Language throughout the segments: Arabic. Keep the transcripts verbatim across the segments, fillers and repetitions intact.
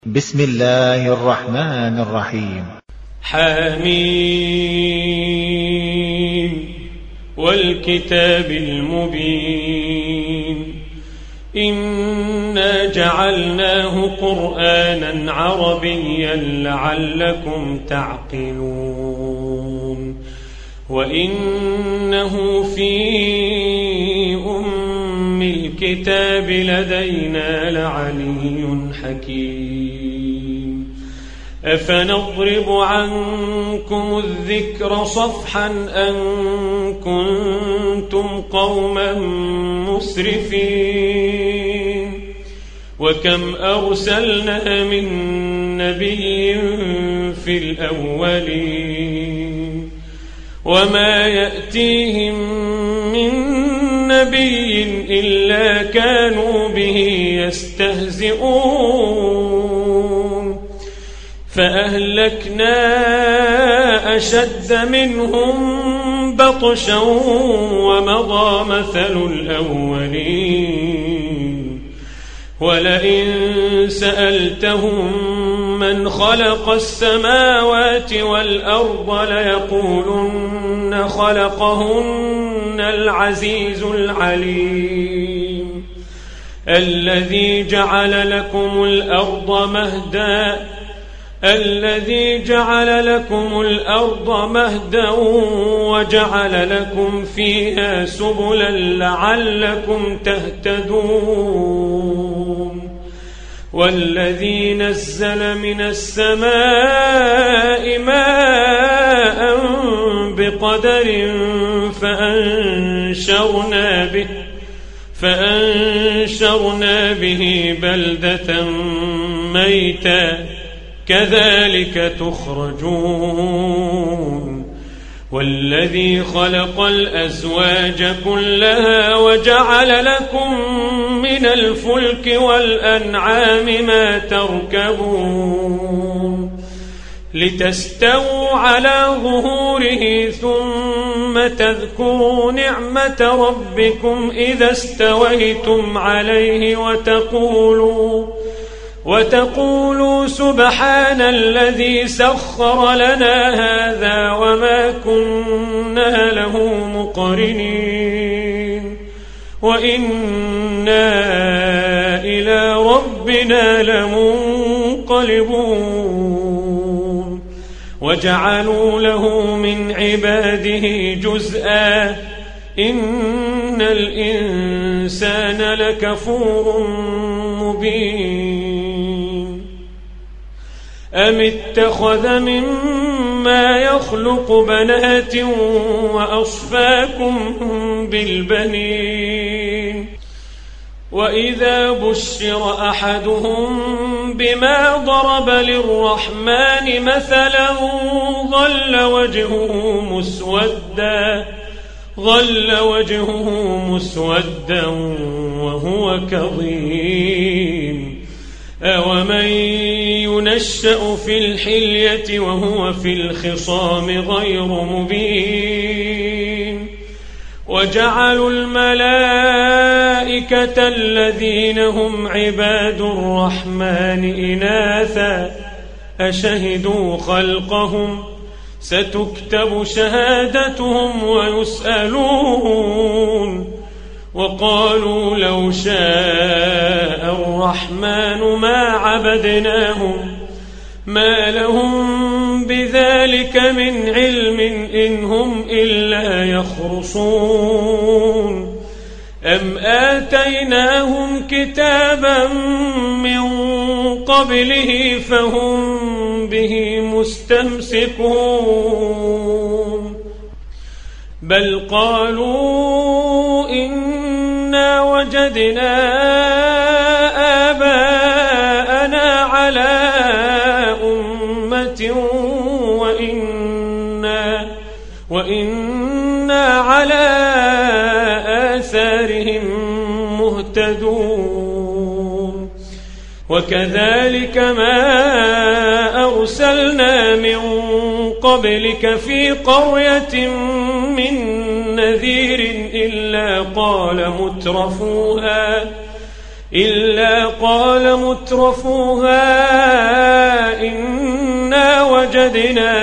بسم الله الرحمن الرحيم. حميم والكتاب المبين إنا جعلناه قرآنا عربيا لعلكم تعقلون وإنه في أم الكتاب لدينا لعلي حكيم أفنضرب عنكم الذكر صفحا أن كنتم قوما مسرفين وكم أرسلنا من نبي في الأولين وما يأتيهم من نبي إلا كانوا به يستهزئون فأهلكنا أشد منهم بطشا ومضى مثل الأولين ولئن سألتهم من خلق السماوات والأرض ليقولن خلقهن العزيز العليم الذي جعل لكم الأرض مهدا الذي جعل لكم الأرض مهدا وجعل لكم فيها سبلا لعلكم تهتدون والذي نزل من السماء ماء بقدر فأنشرنا به فأنشرنا به بلدة ميتا كذلك تخرجون والذي خلق الأزواج كلها وجعل لكم من الفلك والأنعام ما تركبون لتستووا على ظهوره ثم تذكروا نعمة ربكم إذا استويتم عليه وتقولوا وتقولوا سبحان الذي سخر لنا هذا وما كنا له مقرنين وإنا إلى ربنا لمنقلبون وجعلوا له من عباده جزءا إن الإنسان لكفور مبين أم اتخذ مما يخلق بنات وأصفاكم بالبنين وإذا بشر أحدهم بما ضرب للرحمن مثلا ظل وجهه مسودا ظل وجهه مسودا وهو كظيم أومن ينشأ في الحلية وهو في الخصام غير مبين وجعلوا الملائكة الذين هم عباد الرحمن إناثا أشهدوا خلقهم ستكتب شهادتهم ويسألون وقالوا لو شاء الرحمن ما عبدناهم ما لهم بذلك من علم إن هم إلا يخرصون أم آتيناهم كتابا من قبله فهم به مستمسكون بل قالوا إنا وجدنا آباءنا على أمة وإنا, وإنا على آثارهم مهتدون وكذلك ما أرسلنا من قبلك في قرية من نذير إلا قال مترفوها إلا قال مترفوها إنا وجدنا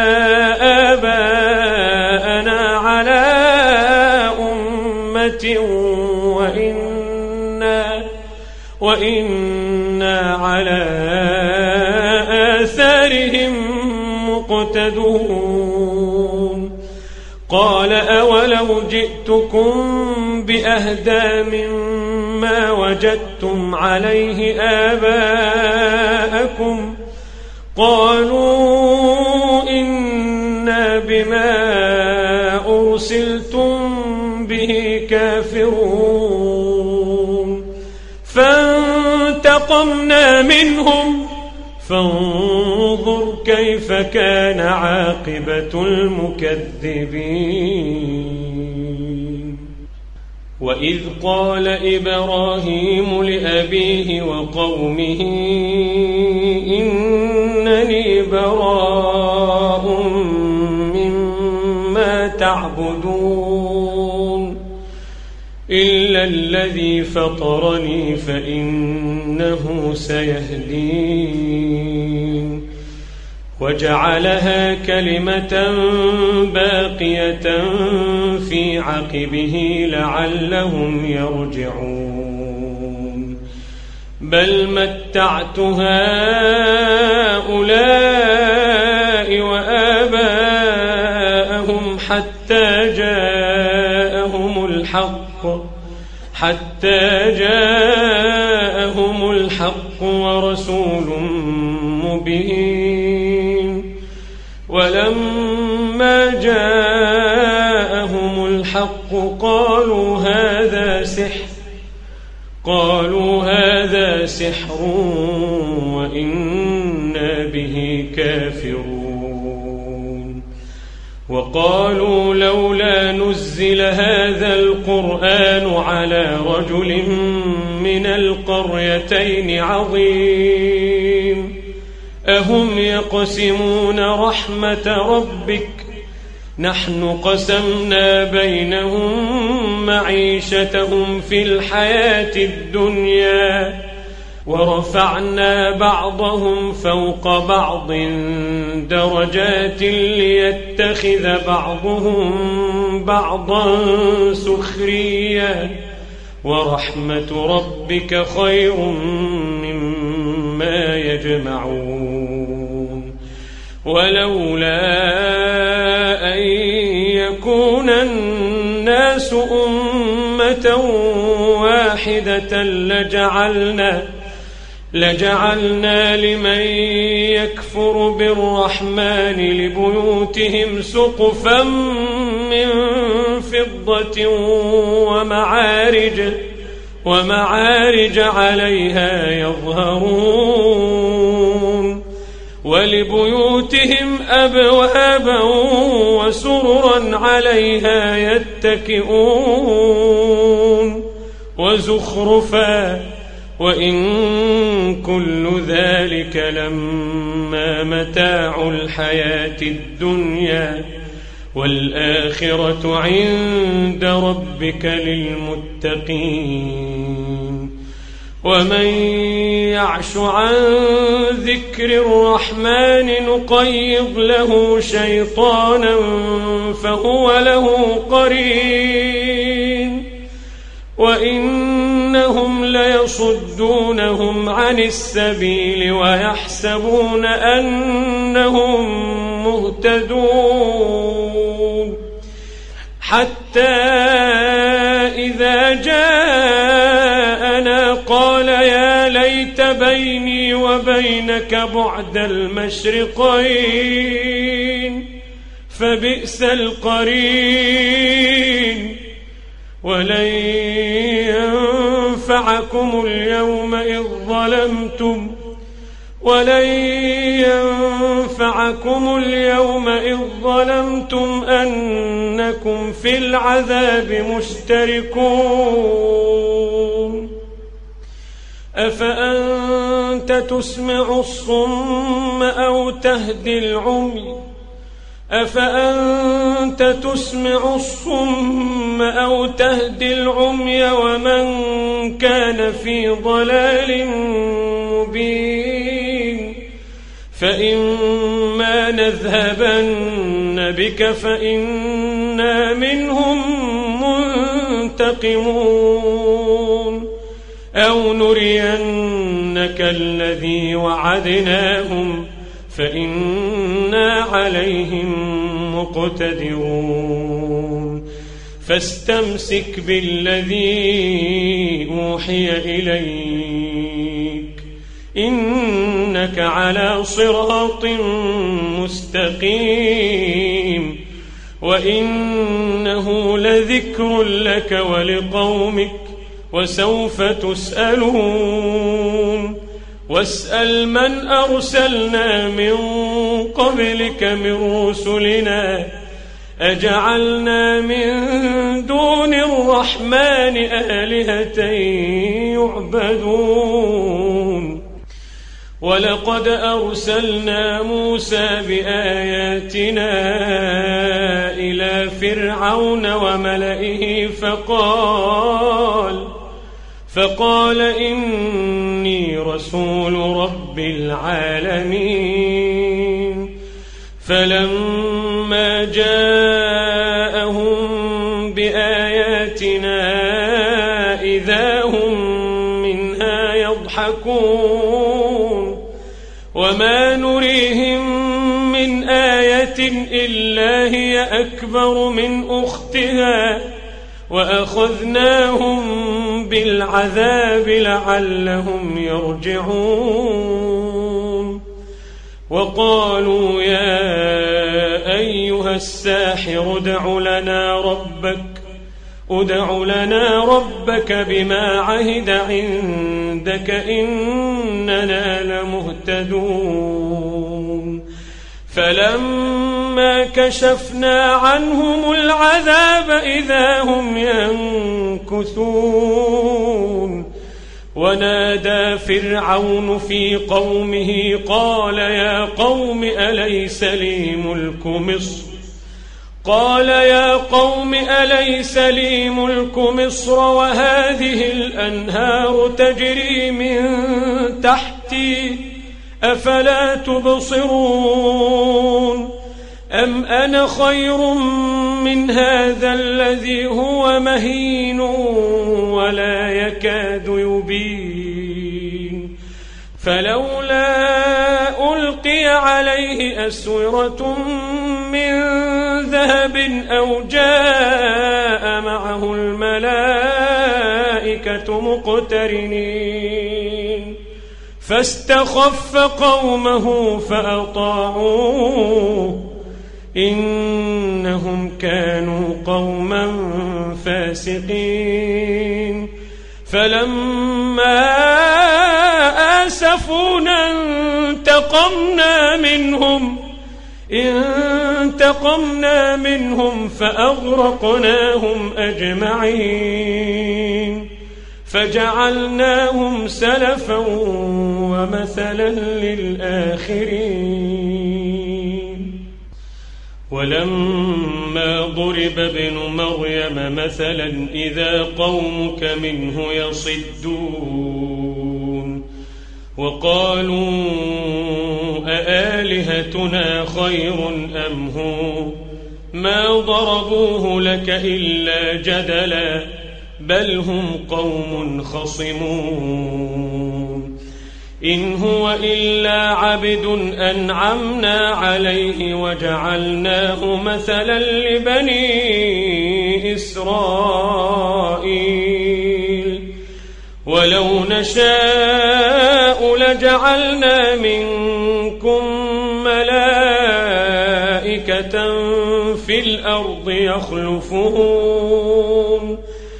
آباءنا على أمة وإنا, وإنا على آثارهم مقتدون قال أولو جئتكم بأهدى مما وجدتم عليه آباءكم قالوا إنا بما أرسلتم به كافرون فانتقمنا منهم فانظر كيف كان عاقبة المكذبين وإذ قال إبراهيم لأبيه وقومه إنني براء مما تعبدون إلا الذي فطرني فإنه سيهدين وجعلها كلمة باقية في عقبه لعلهم يرجعون بل متعت هؤلاء وآباءهم حتى جاءهم الحق حتى جاءهم الحق ورسول مبين ولما جاءهم الحق قالوا هذا سحر قالوا هذا سحر وإنا به كافرون وقالوا لولا نزل هذا القرآن على رجل من القريتين عظيم أهم يقسمون رحمة ربك نحن قسمنا بينهم معيشتهم في الحياة الدنيا ورفعنا بعضهم فوق بعض درجات ليتخذ بعضهم بعضا سخريا ورحمة ربك خير مما يجمعون ولولا أن يكون الناس أمة واحدة لجعلنا لجعلنا لمن يكفر بالرحمن لبيوتهم سقفا من فضة ومعارج ومعارج عليها يظهرون ولبيوتهم أبوابا وسررا عليها يتكئون وزخرفا وإن كل ذلك لما متاع الحياة الدنيا والآخرة عند ربك للمتقين ومن يعش عن ذكر الرحمن نقيض له شيطانا فهو له قرين وإنهم ليصدونهم عن السبيل ويحسبون أنهم مهتدون حتى إذا جاءنا قال يا ليت بيني وبينك بعد المشرقين فبئس القرين ولن ينفعكم اليوم إذ ظلمتم ولن ينفعكم اليوم إذ ظلمتم أنكم في العذاب مشتركون أفأنت تسمع الصم أو تهدي العمي أفأنت تسمع الصم أو تهدي العمي ومن كان في ضلال مبين فإما نذهبن بك فإنا منهم منتقمون أو نرينك الذي وعدناهم فإنا عليهم مقتدرون فاستمسك بالذي أوحي إليك إنك على صراط مستقيم وإنه لذكر لك ولقومك وسوف تسألون واسأل من أرسلنا من قبلك من رسلنا أجعلنا من دون الرحمن آلهة يعبدون ولقد أرسلنا موسى بآياتنا إلى فرعون وملئه فقال فقال إني رسول رب العالمين فلما جاءهم بآياتنا إذا هم منها يضحكون وما نريهم من آية إلا هي أكبر من أختها وأخذناهم بالعذاب لعلهم يرجعون وقالوا يا أيها الساحر ادع لنا ربك ادع لنا ربك بما عهد عندك إننا لمهتدون فلما كشفنا عنهم العذاب إذا هم ينكثون ونادى فرعون في قومه قال يا قوم أليس لي ملك مصر قال يا قوم أليس لي ملك مصر وهذه الأنهار تجري من تحتي أفلا تبصرون أم أنا خير من هذا الذي هو مهين ولا يكاد يبين فلولا ألقي عليه أسورة من ذهب أو جاء معه الملائكة مقترنين فاستخف قومه فأطاعوه إنهم كانوا قوما فاسقين فلما آسفونا انتقمنا منهم انتقمنا منهم فأغرقناهم أجمعين فجعلناهم سلفا ومثلا للآخرين ولما ضرب ابن مريم مثلا إذا قومك منه يصدون وقالوا أآلهتنا خير أم هو ما ضربوه لك إلا جدلا بل هم قوم خصمون إن هو إلا عبد أنعمنا عليه وجعلناه مثلا لبني إسرائيل ولو نشاء لجعلنا منكم ملائكة في الأرض يخلفون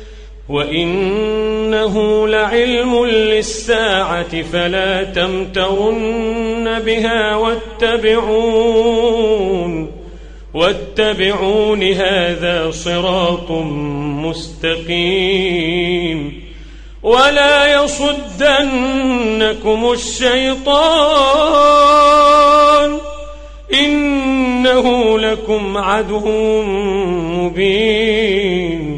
وإنه لعلم للساعة فلا تمترن بها واتبعون واتبعون هذا صراط مستقيم ولا يصدنكم الشيطان إنه لكم لكم عدو مبين.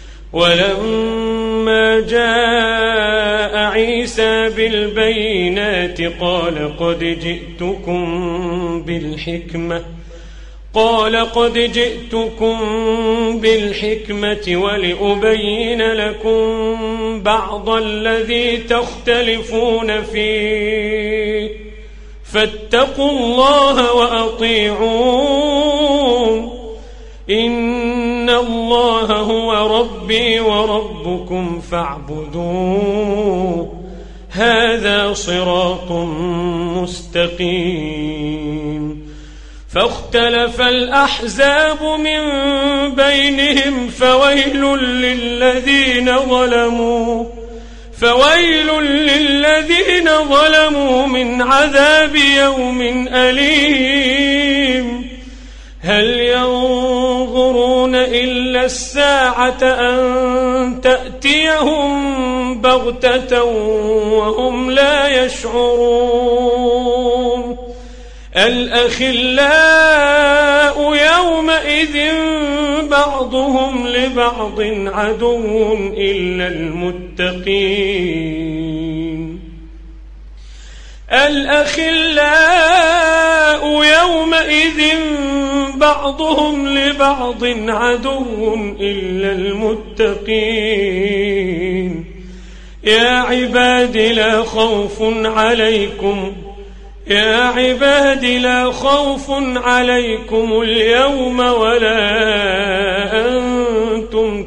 ولما جاء عيسى بالبينات قال قد جئتكم بالحكمة قال قد جئتكم بالحكمة ولأبين لكم بعض الذي تختلفون فيه فاتقوا الله وأطيعون إن الله هو ربي وربكم فاعبدوه هذا صراط مستقيم. فاختلف الأحزاب من بينهم فويل للذين ظلموا فويل للذين ظلموا من عذاب يوم أليم. هل ينظرون إلا الساعة أن تأتيهم بغتة وهم لا يشعرون. الأخلاء يومئذ بعضهم لبعض عدو إلا المتقين. الأخلاء يومئذ بعضهم لبعض عدو إلا المتقين. يا عباد لا خوف عليكم يا عباد لا خوف عليكم اليوم ولا أنتم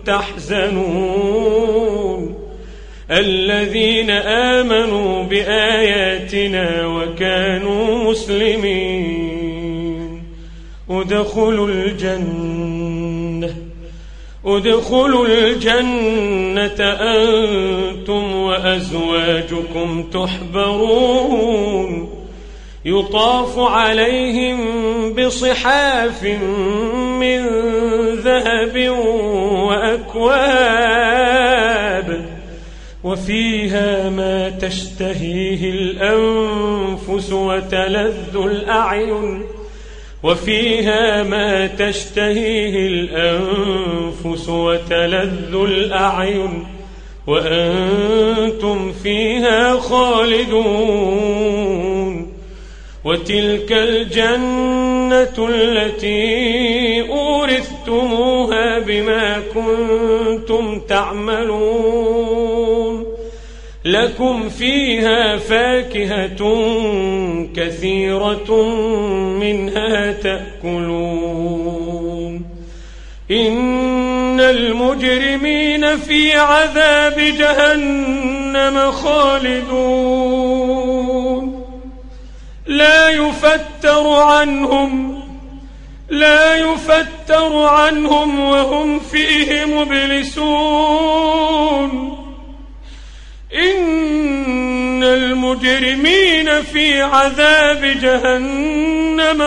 تحزنون الذين آمنوا بآياتنا وكانوا مسلمين. ادخلوا الجنة ادخلوا الجنة أنتم وأزواجكم تحبرون يطاف عليهم بصحاف من ذهب وأكواب وفيها ما تشتهيه الأنفس وتلذ الأعين وفيها ما تشتهيه الأنفس وتلذ الأعين وأنتم فيها خالدون. وتلك الجنة التي أورثتموها بما كنتم تعملون لكم فيها فاكهة كثيرة منها تأكلون. إن المجرمين في عذاب جهنم خالدون لا يفتر عنهم لا يفتر عنهم وهم فيه مبلسون. إن المجرمين في عذاب جهنم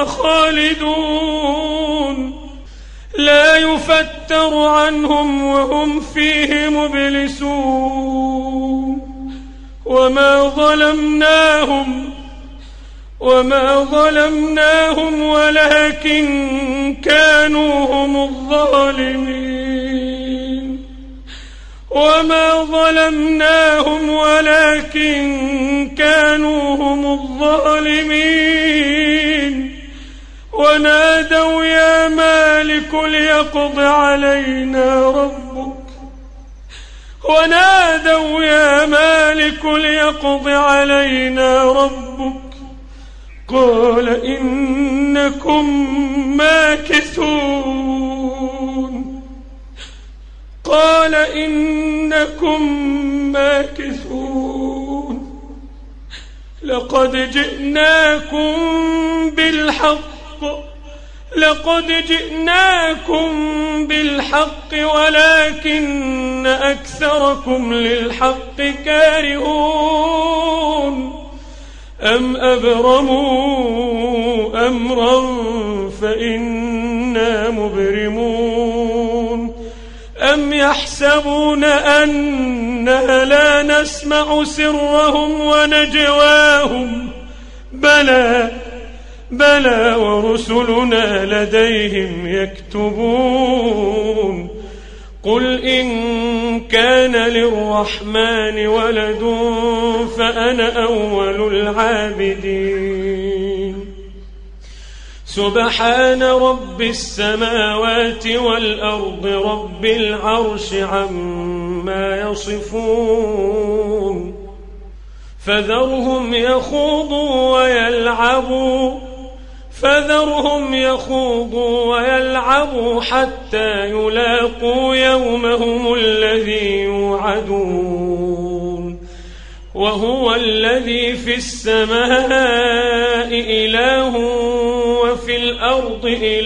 خالدون لا يفتر عنهم وهم فيه مبلسون. وما ظلمناهم وما ظلمناهم ولكن كانوا هم الظالمين. وما ظلمناهم ولكن كانوا هم الظالمين. ونادوا يا مالك ليقض علينا ربك ونادوا يا مالك ليقض علينا ربك قال إنكم ماكثون قال إنكم ماكثون. لقد جئناكم بالحق لقد جئناكم بالحق ولكن أكثركم للحق كارهون. أم أبرموا أمرا فإنا مبرمون. أم يحسبون أننا لا نسمع سرهم ونجواهم بلى بلى ورسلنا لديهم يكتبون قل إن كان للرحمن ولد فأنا أول العابدين سبحان رب السماوات والأرض رب العرش عما يصفون فذرهم يخوضوا ويلعبوا فذرهم يخوضوا ويلعبوا حتى يلاقوا يومهم الذي يوعدون وهو الذي في السماء إله وفي الأرض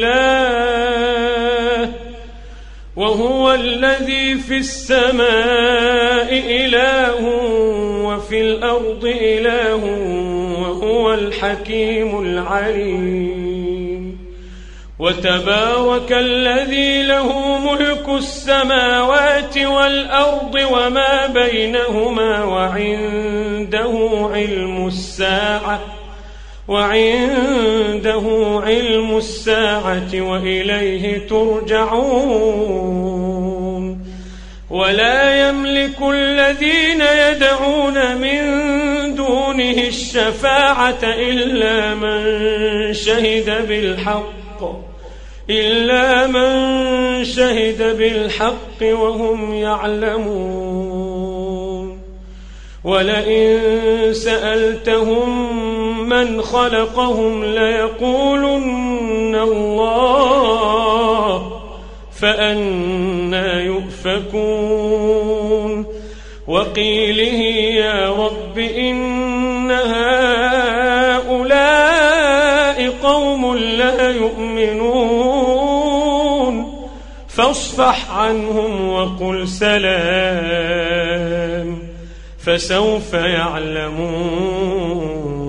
إله وهو الذي في السماء إله وفي الأرض إله وهو الحكيم العليم وتبارك الذي له ملك السماوات والأرض وما بينهما وعنده علم الساعة وعنده علم الساعة وإليه ترجعون ولا يملك الذين يدعون من دونه الشفاعة إلا من شهد بالحق إلا من شهد بالحق وهم يعلمون ولئن سألتهم من خلقهم ليقولن الله فأنى يؤفكون وقيله يا رب إن هؤلاء قوم لا يؤمنون فاصفح عنهم وقل سلام فسوف يعلمون